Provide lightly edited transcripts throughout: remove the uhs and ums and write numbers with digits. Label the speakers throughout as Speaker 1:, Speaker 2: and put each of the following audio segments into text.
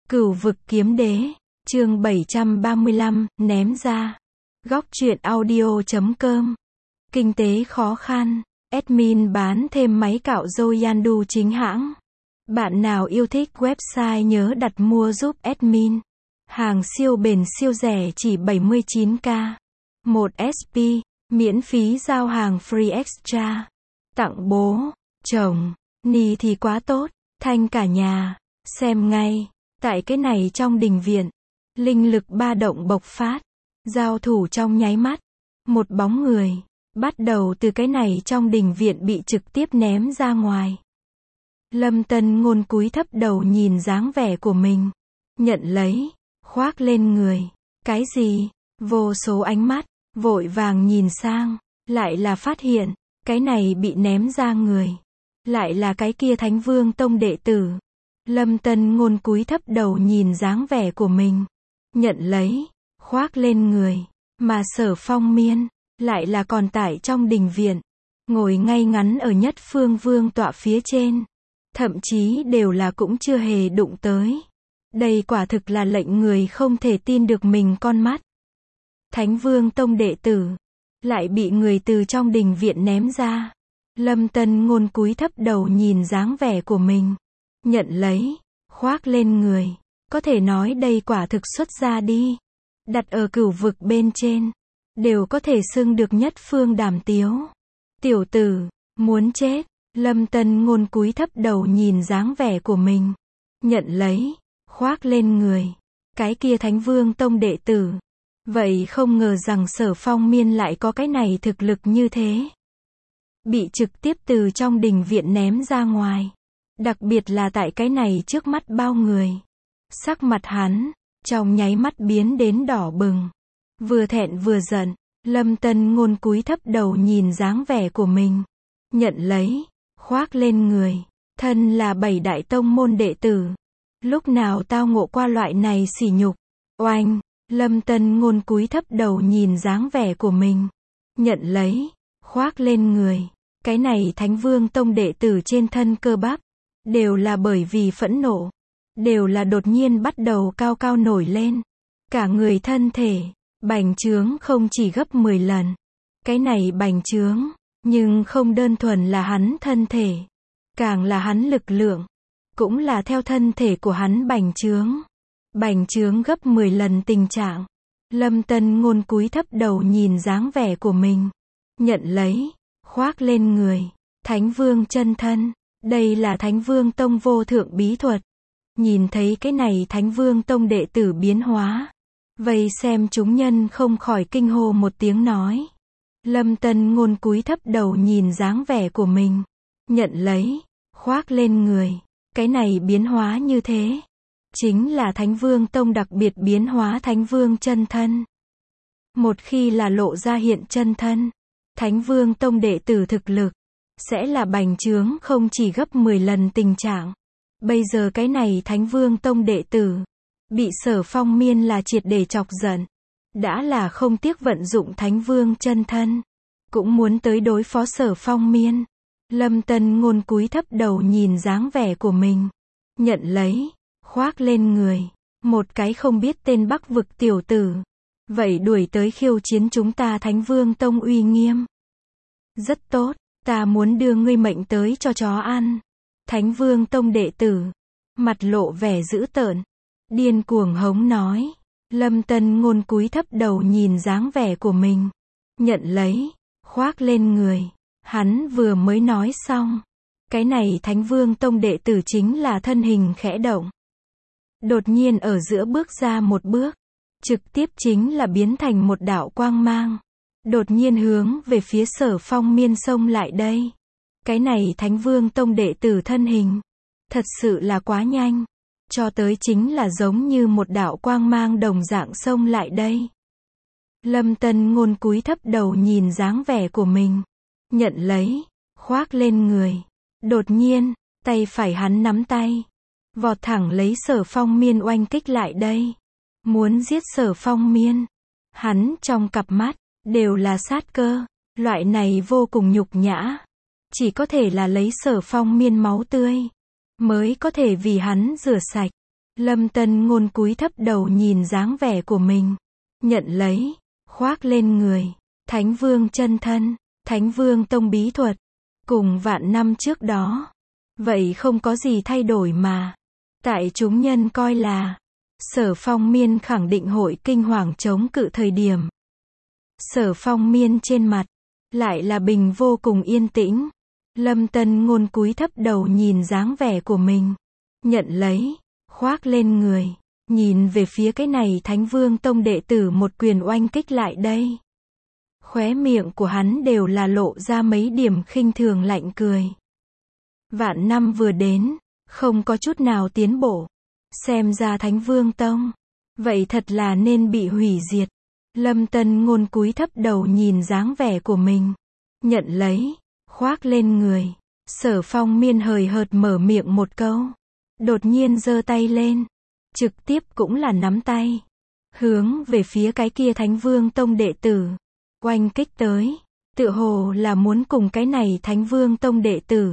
Speaker 1: Cửu vực kiếm đế, chương 735, ném ra. Góc truyện audio.com. Kinh tế khó khăn, admin bán thêm máy cạo râu Yandu chính hãng. Bạn nào yêu thích website nhớ đặt mua giúp admin. Hàng siêu bền siêu rẻ chỉ 79k. 1 SP, miễn phí giao hàng free extra. Tặng bố, chồng, ni thì quá tốt, thanh cả nhà, xem ngay. Tại cái này trong đình viện, linh lực ba động bộc phát, giao thủ trong nháy mắt, một bóng người, bắt đầu từ cái này trong đình viện bị trực tiếp ném ra ngoài. Lâm Tân Ngôn cúi thấp đầu nhìn dáng vẻ của mình, nhận lấy, khoác lên người, cái gì, vô số ánh mắt, vội vàng nhìn sang, lại là phát hiện, cái này bị ném ra người, lại là cái kia Thánh Vương Tông đệ tử. Lâm Tân Ngôn cúi thấp đầu nhìn dáng vẻ của mình, nhận lấy, khoác lên người, mà Sở Phong Miên, lại là còn tại trong đình viện, ngồi ngay ngắn ở nhất phương vương tọa phía trên, thậm chí đều là cũng chưa hề đụng tới. Đây quả thực là lệnh người không thể tin được mình con mắt. Thánh Vương Tông đệ tử, lại bị người từ trong đình viện ném ra. Lâm Tân Ngôn cúi thấp đầu nhìn dáng vẻ của mình, nhận lấy, khoác lên người, có thể nói đây quả thực xuất ra đi. Đặt ở cửu vực bên trên, đều có thể xưng được nhất phương đàm tiếu. Tiểu tử, muốn chết. Lâm Tân Ngôn cúi thấp đầu nhìn dáng vẻ của mình, nhận lấy, khoác lên người, cái kia Thánh Vương Tông đệ tử. Vậy không ngờ rằng Sở Phong Miên lại có cái này thực lực như thế. Bị trực tiếp từ trong đình viện ném ra ngoài. Đặc biệt là tại cái này trước mắt bao người. Sắc mặt hắn, trong nháy mắt biến đến đỏ bừng. Vừa thẹn vừa giận, Lâm Tân Ngôn cúi thấp đầu nhìn dáng vẻ của mình. Nhận lấy, khoác lên người, thân là 7 đại tông môn đệ tử. Lúc nào tao ngộ qua loại này sỉ nhục. Oanh, Lâm Tân Ngôn cúi thấp đầu nhìn dáng vẻ của mình. Nhận lấy, khoác lên người, cái này Thánh Vương Tông đệ tử trên thân cơ bắp. Đều là bởi vì phẫn nộ, đều là đột nhiên bắt đầu cao cao nổi lên. Cả người thân thể, bành trướng không chỉ gấp 10 lần. Cái này bành trướng, nhưng không đơn thuần là hắn thân thể, càng là hắn lực lượng, cũng là theo thân thể của hắn bành trướng. Bành trướng gấp 10 lần tình trạng. Lâm Tân Ngôn cúi thấp đầu nhìn dáng vẻ của mình, nhận lấy, khoác lên người, Thánh Vương chân thân. Đây là Thánh Vương Tông vô thượng bí thuật. Nhìn thấy cái này Thánh Vương Tông đệ tử biến hóa, vây xem chúng nhân không khỏi kinh hô một tiếng nói. Lâm Tân Ngôn cúi thấp đầu nhìn dáng vẻ của mình, nhận lấy, khoác lên người, cái này biến hóa như thế, chính là Thánh Vương Tông đặc biệt biến hóa Thánh Vương chân thân. Một khi là lộ ra hiện chân thân, Thánh Vương Tông đệ tử thực lực sẽ là bành trướng không chỉ gấp 10 lần tình trạng. Bây giờ cái này Thánh Vương Tông đệ tử bị Sở Phong Miên là triệt để chọc giận, đã là không tiếc vận dụng Thánh Vương chân thân, cũng muốn tới đối phó Sở Phong Miên. Lâm Tân Ngôn cúi thấp đầu nhìn dáng vẻ của mình, nhận lấy, khoác lên người, một cái không biết tên Bắc vực tiểu tử, vậy đuổi tới khiêu chiến chúng ta Thánh Vương Tông uy nghiêm. Rất tốt. Ta muốn đưa ngươi mệnh tới cho chó ăn. Thánh Vương Tông đệ tử, mặt lộ vẻ dữ tợn, điên cuồng hống nói. Lâm Tân Ngôn cúi thấp đầu nhìn dáng vẻ của mình, nhận lấy, khoác lên người. Hắn vừa mới nói xong, cái này Thánh Vương Tông đệ tử chính là thân hình khẽ động. Đột nhiên ở giữa bước ra một bước, trực tiếp chính là biến thành một đạo quang mang. Đột nhiên hướng về phía Sở Phong Miên xông lại đây. Cái này Thánh Vương Tông đệ tử thân hình, thật sự là quá nhanh, cho tới chính là giống như một đạo quang mang đồng dạng xông lại đây. Lâm Tân Ngôn cúi thấp đầu nhìn dáng vẻ của mình, nhận lấy, khoác lên người. Đột nhiên, tay phải hắn nắm tay, vọt thẳng lấy Sở Phong Miên oanh kích lại đây, muốn giết Sở Phong Miên. Hắn trong cặp mắt đều là sát cơ, loại này vô cùng nhục nhã, chỉ có thể là lấy Sở Phong Miên máu tươi mới có thể vì hắn rửa sạch. Lâm Tân Ngôn cúi thấp đầu nhìn dáng vẻ của mình. Nhận lấy, khoác lên người. Thánh Vương chân thân, Thánh Vương tông bí thuật. Cùng vạn năm trước đó. Vậy không có gì thay đổi mà. Tại chúng nhân coi là Sở Phong Miên khẳng định hội kinh hoàng chống cự thời điểm. Sở Phong Miên trên mặt lại là bình vô cùng yên tĩnh. Lâm Tân Ngôn cúi thấp đầu nhìn dáng vẻ của mình. Nhận lấy, khoác lên người. Nhìn về phía cái này Thánh Vương tông đệ tử một quyền oanh kích lại đây. Khóe miệng của hắn đều là lộ ra mấy điểm khinh thường lạnh cười. Vạn năm vừa đến, không có chút nào tiến bộ. Xem ra Thánh Vương tông, vậy thật là nên bị hủy diệt. Lâm Tân Ngôn cúi thấp đầu nhìn dáng vẻ của mình. Nhận lấy, khoác lên người. Sở Phong Miên hời hợt mở miệng một câu. Đột nhiên giơ tay lên. Trực tiếp cũng là nắm tay. Hướng về phía cái kia Thánh Vương tông đệ tử. Oanh kích tới. Tựa hồ là muốn cùng cái này Thánh Vương tông đệ tử.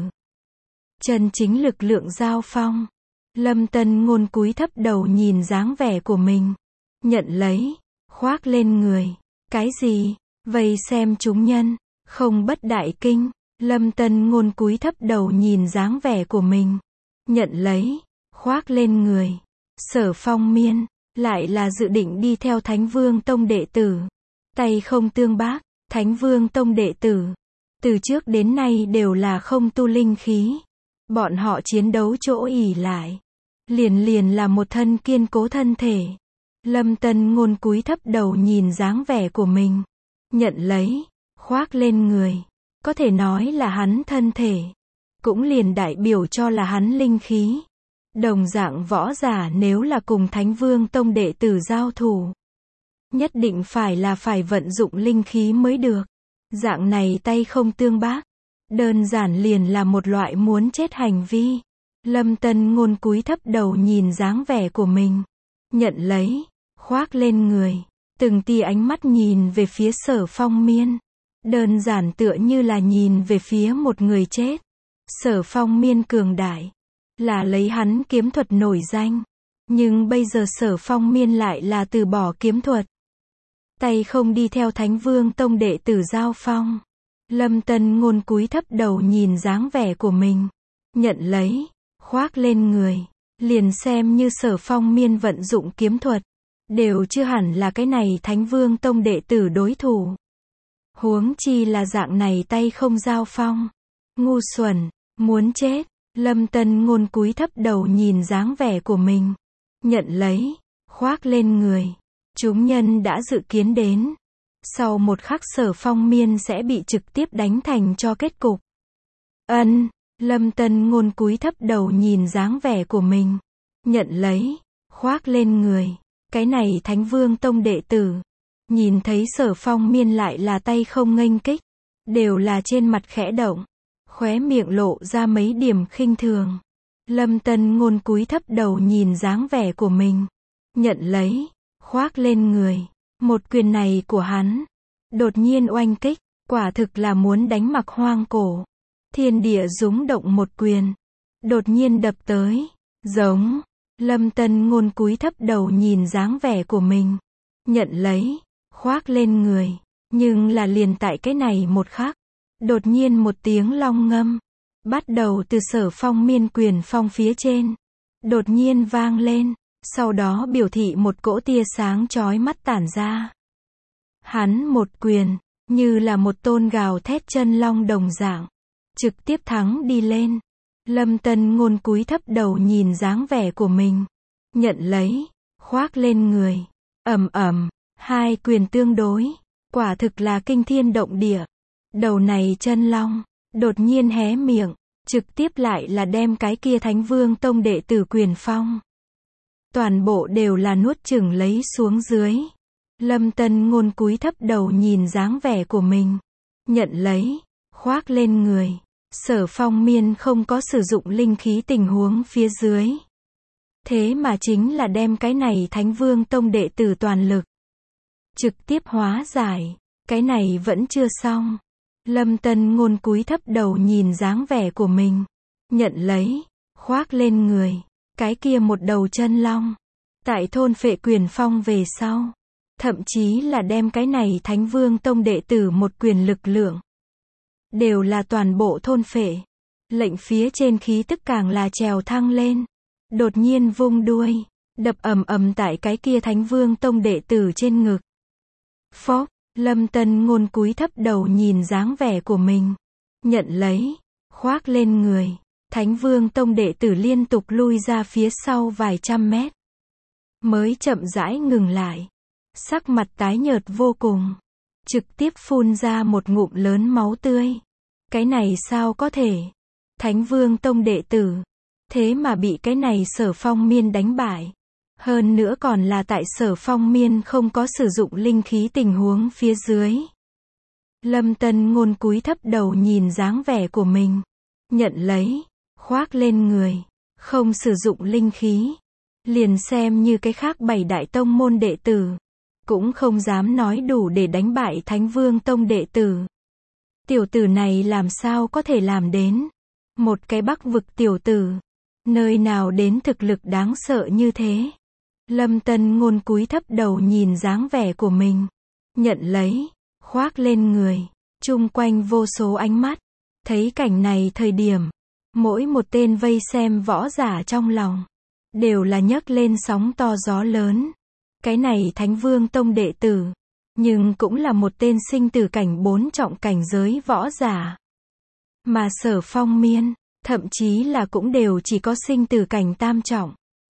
Speaker 1: Chân chính lực lượng giao phong. Lâm Tân Ngôn cúi thấp đầu nhìn dáng vẻ của mình. Nhận lấy, khoác lên người. Cái gì? Vây xem chúng nhân. Không bất đại kinh. Lâm Tân Ngôn cúi thấp đầu nhìn dáng vẻ của mình. Nhận lấy, khoác lên người. Sở Phong Miên, lại là dự định đi theo Thánh Vương tông đệ tử. Tay không tương bác, Thánh Vương tông đệ tử. Từ trước đến nay đều là không tu linh khí. Bọn họ chiến đấu chỗ ỉ lại. Liền là một thân kiên cố thân thể. Lâm Tân Ngôn cúi thấp đầu nhìn dáng vẻ của mình. Nhận lấy, khoác lên người. Có thể nói là hắn thân thể. Cũng liền đại biểu cho là hắn linh khí. Đồng dạng võ giả nếu là cùng Thánh Vương tông đệ tử giao thủ. Nhất định phải vận dụng linh khí mới được. Dạng này tay không tương bác. Đơn giản liền là một loại muốn chết hành vi. Lâm Tân Ngôn cúi thấp đầu nhìn dáng vẻ của mình. Nhận lấy, khoác lên người. Từng tia ánh mắt nhìn về phía Sở Phong Miên. Đơn giản tựa như là nhìn về phía một người chết. Sở Phong Miên cường đại. Là lấy hắn kiếm thuật nổi danh. Nhưng bây giờ Sở Phong Miên lại là từ bỏ kiếm thuật. Tay không đi theo Thánh Vương tông đệ tử giao phong. Lâm Tân Ngôn cúi thấp đầu nhìn dáng vẻ của mình. Nhận lấy, khoác lên người. Liền xem như Sở Phong Miên vận dụng kiếm thuật. Đều chưa hẳn là cái này Thánh Vương tông đệ tử đối thủ. Huống chi là dạng này tay không giao phong. Ngu xuẩn, muốn chết. Lâm Tân Ngôn cúi thấp đầu nhìn dáng vẻ của mình. Nhận lấy, khoác lên người. Chúng nhân đã dự kiến đến. Sau một khắc Sở Phong Miên sẽ bị trực tiếp đánh thành cho kết cục. Lâm Tân Ngôn cúi thấp đầu nhìn dáng vẻ của mình. Nhận lấy, khoác lên người. Cái này Thánh Vương tông đệ tử. Nhìn thấy Sở Phong Miên lại là tay không nghênh kích. Đều là trên mặt khẽ động. Khóe miệng lộ ra mấy điểm khinh thường. Lâm Tân Ngôn cúi thấp đầu nhìn dáng vẻ của mình. Nhận lấy, khoác lên người. Một quyền này của hắn. Đột nhiên oanh kích. Quả thực là muốn đánh mặc hoang cổ. Thiên địa rúng động một quyền. Đột nhiên đập tới. Giống. Lâm Tân Ngôn cúi thấp đầu nhìn dáng vẻ của mình. Nhận lấy, khoác lên người. Nhưng là liền tại cái này một khắc. Đột nhiên một tiếng long ngâm. Bắt đầu từ Sở Phong Miên quyền phong phía trên. Đột nhiên vang lên. Sau đó biểu thị một cỗ tia sáng chói mắt tản ra. Hắn một quyền. Như là một tôn gào thét chân long đồng dạng. Trực tiếp thắng đi lên. Lâm Tân Ngôn cúi thấp đầu nhìn dáng vẻ của mình. Nhận lấy, khoác lên người. Hai quyền tương đối. Quả thực là kinh thiên động địa. Đầu này chân long. Đột nhiên hé miệng. Trực tiếp lại là đem cái kia Thánh Vương tông đệ tử quyền phong. Toàn bộ đều là nuốt chửng lấy xuống dưới. Lâm Tân Ngôn cúi thấp đầu nhìn dáng vẻ của mình. Nhận lấy, khoác lên người. Sở Phong Miên không có sử dụng linh khí tình huống phía dưới. Thế mà chính là đem cái này Thánh Vương tông đệ tử toàn lực. Trực tiếp hóa giải. Cái này vẫn chưa xong. Lâm Tân Ngôn cúi thấp đầu nhìn dáng vẻ của mình. Nhận lấy, khoác lên người. Cái kia một đầu chân long. Tại thôn phệ Quyền Phong về sau. Thậm chí là đem cái này Thánh Vương Tông đệ tử một quyền lực lượng. Đều là toàn bộ thôn phệ. Lệnh phía trên khí tức càng là trèo thăng lên. Đột nhiên vung đuôi. Đập ầm ầm tại cái kia Thánh Vương Tông đệ tử trên ngực. Phốc, Lâm Tân Ngôn cúi thấp đầu nhìn dáng vẻ của mình. Nhận lấy. Khoác lên người. Thánh Vương Tông đệ tử liên tục lui ra phía sau vài trăm mét. Mới chậm rãi ngừng lại. Sắc mặt tái nhợt vô cùng. Trực tiếp phun ra một ngụm lớn máu tươi. Cái này sao có thể? Thánh Vương Tông đệ tử. Thế mà bị cái này Sở Phong Miên đánh bại. Hơn nữa còn là tại Sở Phong Miên không có sử dụng linh khí tình huống phía dưới. Lâm Tân Ngôn cúi thấp đầu nhìn dáng vẻ của mình. Nhận lấy. Khoác lên người. Không sử dụng linh khí. Liền xem như cái khác 7 đại tông môn đệ tử. Cũng không dám nói đủ để đánh bại Thánh Vương Tông đệ tử. Tiểu tử này làm sao có thể làm đến? Một cái Bắc vực tiểu tử. Nơi nào đến thực lực đáng sợ như thế? Lâm Tân Ngôn cúi thấp đầu nhìn dáng vẻ của mình. Nhận lấy. Khoác lên người. Chung quanh vô số ánh mắt. Thấy cảnh này thời điểm. Mỗi một tên vây xem võ giả trong lòng. Đều là nhấc lên sóng to gió lớn. Cái này Thánh Vương Tông đệ tử. Nhưng cũng là một tên sinh tử cảnh 4 trọng cảnh giới võ giả. Mà Sở Phong Miên. Thậm chí là cũng đều chỉ có sinh tử cảnh tam trọng.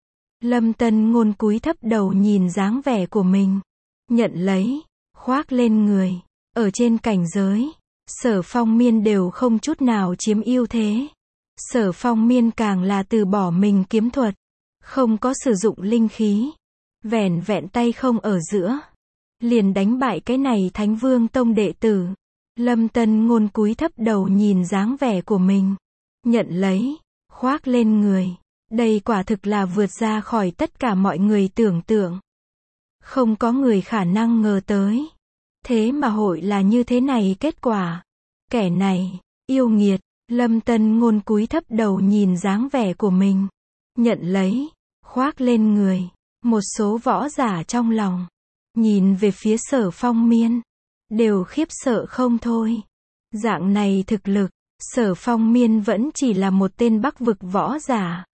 Speaker 1: Lâm Tân Ngôn cúi thấp đầu nhìn dáng vẻ của mình. Nhận lấy. Khoác lên người. Ở trên cảnh giới. Sở Phong Miên đều không chút nào chiếm ưu thế. Sở Phong Miên càng là từ bỏ mình kiếm thuật. Không có sử dụng linh khí. Vẻn vẹn tay không ở giữa. Liền đánh bại cái này Thánh Vương Tông đệ tử. Lâm Tân Ngôn cúi thấp đầu nhìn dáng vẻ của mình. Nhận lấy. Khoác lên người. Đây quả thực là vượt ra khỏi tất cả mọi người tưởng tượng. Không có người khả năng ngờ tới. Thế mà hội là như thế này kết quả. Kẻ này. Yêu nghiệt. Lâm Tân Ngôn cúi thấp đầu nhìn dáng vẻ của mình. Nhận lấy. Khoác lên người. Một số võ giả trong lòng. Nhìn về phía Sở Phong Miên. Đều khiếp sợ không thôi. Dạng này thực lực. Sở Phong Miên vẫn chỉ là một tên Bắc vực võ giả.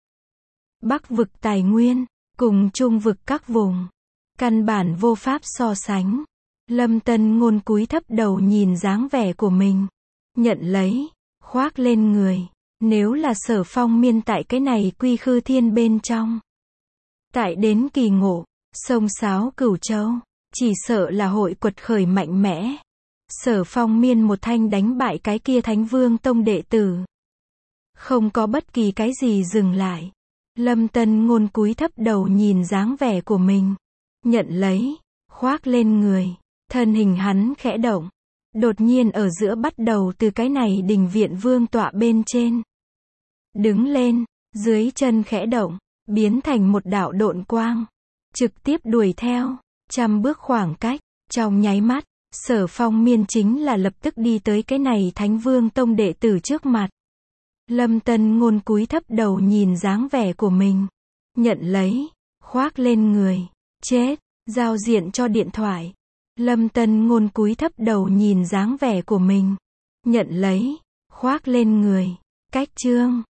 Speaker 1: Bắc vực tài nguyên. Cùng Trung vực các vùng. Căn bản vô pháp so sánh. Lâm Tân Ngôn cúi thấp đầu nhìn dáng vẻ của mình. Nhận lấy. Khoác lên người. Nếu là Sở Phong Miên tại cái này Quy Khư Thiên bên trong. Tại đến kỳ ngộ. Sông Sáo Cửu Châu. Chỉ sợ là hội quật khởi mạnh mẽ. Sở Phong Miên một thanh đánh bại cái kia Thánh Vương Tông đệ tử. Không có bất kỳ cái gì dừng lại. Lâm Tân Ngôn cúi thấp đầu nhìn dáng vẻ của mình. Nhận lấy. Khoác lên người. Thân hình hắn khẽ động. Đột nhiên ở giữa bắt đầu từ cái này đình viện vương tọa bên trên. Đứng lên. Dưới chân khẽ động. Biến thành một đạo độn quang. Trực tiếp đuổi theo. 100 bước khoảng cách. Trong nháy mắt. Sở Phong Miên chính là lập tức đi tới cái này Thánh Vương Tông đệ tử trước mặt. Lâm Tân Ngôn cúi thấp đầu nhìn dáng vẻ của mình. Nhận lấy. Khoác lên người. Chết. Giao diện cho điện thoại. Lâm Tân Ngôn cúi thấp đầu nhìn dáng vẻ của mình. Nhận lấy. Khoác lên người. Cách chương.